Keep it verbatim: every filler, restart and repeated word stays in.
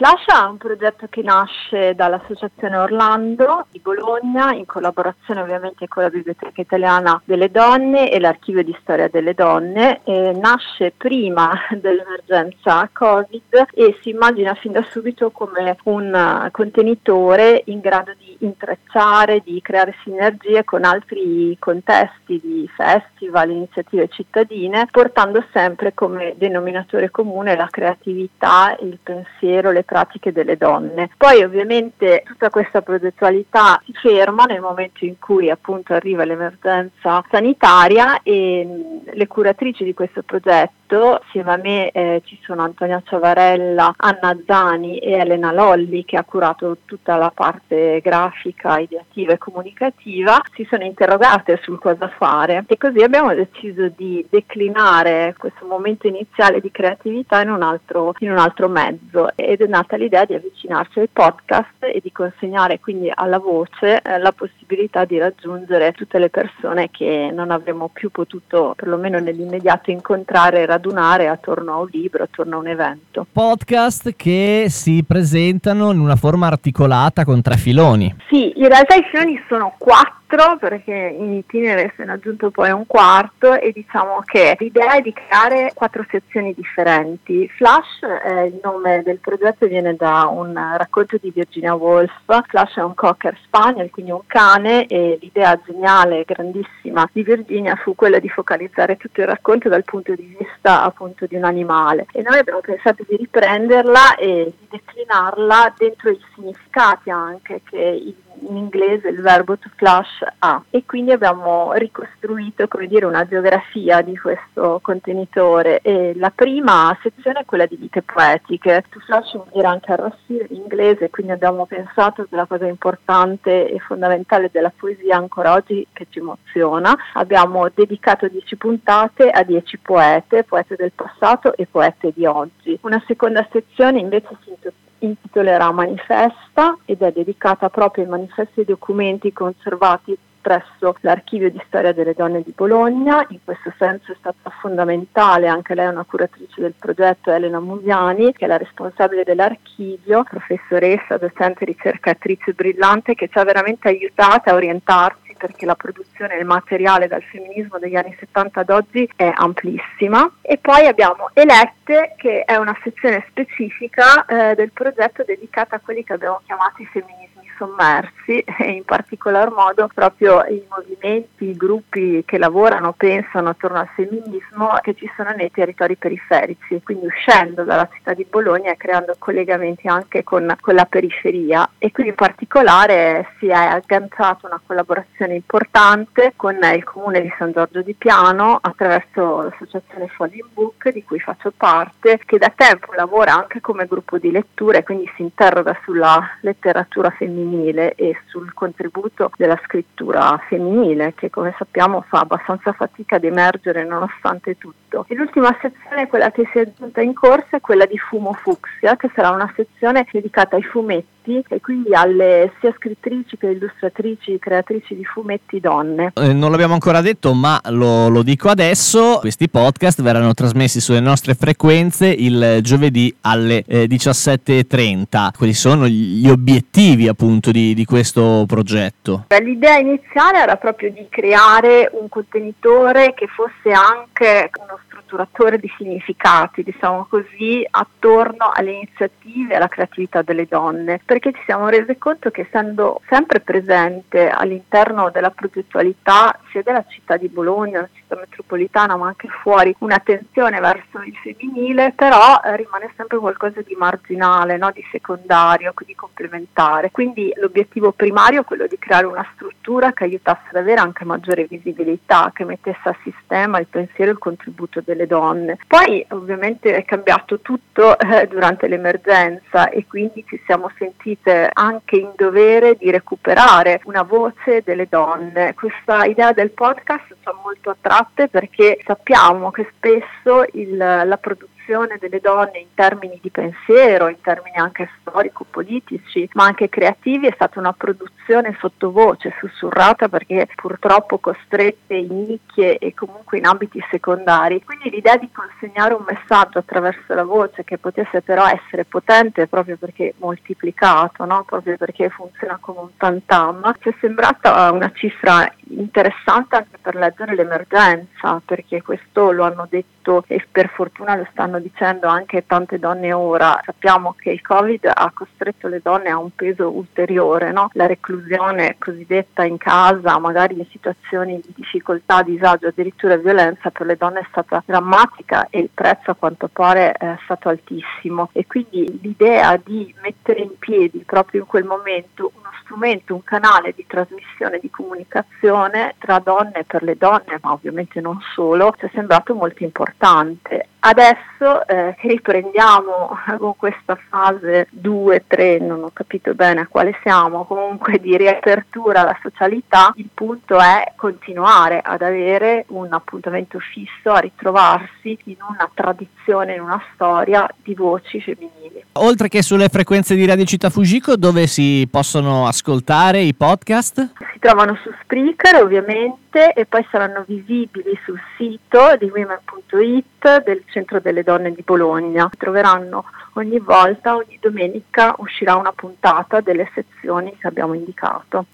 Flash è un progetto che nasce dall'Associazione Orlando di Bologna, in collaborazione ovviamente con la Biblioteca Italiana delle Donne e l'Archivio di Storia delle Donne. E nasce prima dell'emergenza Covid e si immagina fin da subito come un contenitore in grado di intrecciare, di creare sinergie con altri contesti di festival, iniziative cittadine, portando sempre come denominatore comune la creatività, il pensiero, le pratiche delle donne. Poi ovviamente tutta questa progettualità si ferma nel momento in cui appunto arriva l'emergenza sanitaria e mh, le curatrici di questo progetto, assieme a me eh, ci sono Antonia Ciavarella, Anna Zani e Elena Lolli, che ha curato tutta la parte grafica, ideativa e comunicativa, si sono interrogate sul cosa fare e così abbiamo deciso di declinare questo momento iniziale di creatività in un altro, in un altro mezzo, ed è nata l'idea di avvicinarci ai podcast e di consegnare quindi alla voce eh, la possibilità di raggiungere tutte le persone che non avremmo più potuto, perlomeno nell'immediato, incontrare e radunare attorno a un libro, attorno a un evento. Podcast che si presentano in una forma articolata con tre filoni. Sì, in realtà i filoni sono quattro, perché in itinere se ne è aggiunto poi un quarto, e diciamo che l'idea è di creare quattro sezioni differenti. Flash è il nome del progetto, viene da un racconto di Virginia Woolf. Flash è un cocker spaniel, quindi un cane, e l'idea geniale e grandissima di Virginia fu quella di focalizzare tutto il racconto dal punto di vista appunto di un animale, e noi abbiamo pensato di riprenderla e di declinarla dentro i significati anche che il in inglese il verbo to flash ha, e quindi abbiamo ricostruito, come dire, una geografia di questo contenitore. E la prima sezione è quella di vite poetiche. To flash vuol dire anche arrossire in inglese, quindi abbiamo pensato che la cosa importante e fondamentale della poesia ancora oggi che ci emoziona. Abbiamo dedicato dieci puntate a dieci poete, poete del passato e poete di oggi. Una seconda sezione invece si intitola intitolerà Manifesta ed è dedicata proprio ai manifesti e documenti conservati presso l'Archivio di Storia delle Donne di Bologna. In questo senso è stata fondamentale, anche lei è una curatrice del progetto, Elena Musiani, che è la responsabile dell'archivio, professoressa, docente, ricercatrice brillante, che ci ha veramente aiutato a orientarsi, perché la produzione del materiale dal femminismo degli anni settanta ad oggi è amplissima. E poi abbiamo Elette, che è una sezione specifica eh, del progetto dedicata a quelli che abbiamo chiamato i femminismi sommersi, e in particolar modo proprio i movimenti, i gruppi che lavorano, pensano attorno al femminismo, che ci sono nei territori periferici, quindi uscendo dalla città di Bologna e creando collegamenti anche con, con la periferia. E qui in particolare si è agganciata una collaborazione importante con il comune di San Giorgio di Piano attraverso l'associazione Falling Book, di cui faccio parte, che da tempo lavora anche come gruppo di lettura e quindi si interroga sulla letteratura femminile e sul contributo della scrittura femminile, che come sappiamo fa abbastanza fatica ad emergere nonostante tutto. E l'ultima sezione, quella che si è aggiunta in corsa, è quella di Fumo Fucsia, che sarà una sezione dedicata ai fumetti e quindi alle sia scrittrici che illustratrici, creatrici di fumetti donne. Eh, non l'abbiamo ancora detto, ma lo, lo dico adesso: questi podcast verranno trasmessi sulle nostre frequenze il giovedì alle eh, diciassette e trenta. Quali sono gli obiettivi appunto di, di questo progetto? L'idea iniziale era proprio di creare un contenitore che fosse anche uno strutturatore di significati, diciamo così, attorno alle iniziative e alla creatività delle donne, perché ci siamo resi conto che, essendo sempre presente all'interno della progettualità sia della città di Bologna, la città metropolitana, ma anche fuori, un'attenzione verso il femminile, però eh, rimane sempre qualcosa di marginale, no? Di secondario, di complementare. Quindi l'obiettivo primario è quello di creare una struttura che aiutasse ad avere anche maggiore visibilità, che mettesse a sistema il pensiero e il contributo delle donne. Poi ovviamente è cambiato tutto eh, durante l'emergenza, e quindi ci siamo sentite anche in dovere di recuperare una voce delle donne. Questa idea del podcast ci ha molto attratte, perché sappiamo che spesso il, la produzione delle donne in termini di pensiero, in termini anche storico-politici, ma anche creativi, è stata una produzione sottovoce, sussurrata, perché purtroppo costrette in nicchie e comunque in ambiti secondari. Quindi l'idea di consegnare un messaggio attraverso la voce che potesse però essere potente proprio perché moltiplicato, no? Proprio perché funziona come un tantam, ci è sembrata una cifra interessante anche per leggere l'emergenza, perché questo lo hanno detto e per fortuna lo stanno dicendo anche tante donne ora. Sappiamo che il Covid ha costretto le donne a un peso ulteriore, no? La reclusione cosiddetta in casa, magari in situazioni di difficoltà, disagio, addirittura violenza, per le donne è stata drammatica e il prezzo a quanto pare è stato altissimo, e quindi l'idea di mettere in piedi proprio in quel momento uno strumento, un canale di trasmissione, di comunicazione tra donne e per le donne, ma ovviamente non solo, ci è sembrato molto importante. Adesso eh, riprendiamo con questa fase due, tre, non ho capito bene a quale siamo, comunque di riapertura alla socialità. Il punto è continuare ad avere un appuntamento fisso, a ritrovarsi in una tradizione, in una storia di voci femminili. Oltre che sulle frequenze di Radio Città Fujiko, dove si possono ascoltare i podcast? Si trovano su Spreaker ovviamente, e poi saranno visibili sul sito di women punto it del Centro delle Donne di Bologna. Troveranno ogni volta, ogni domenica uscirà una puntata delle sezioni che abbiamo indicato.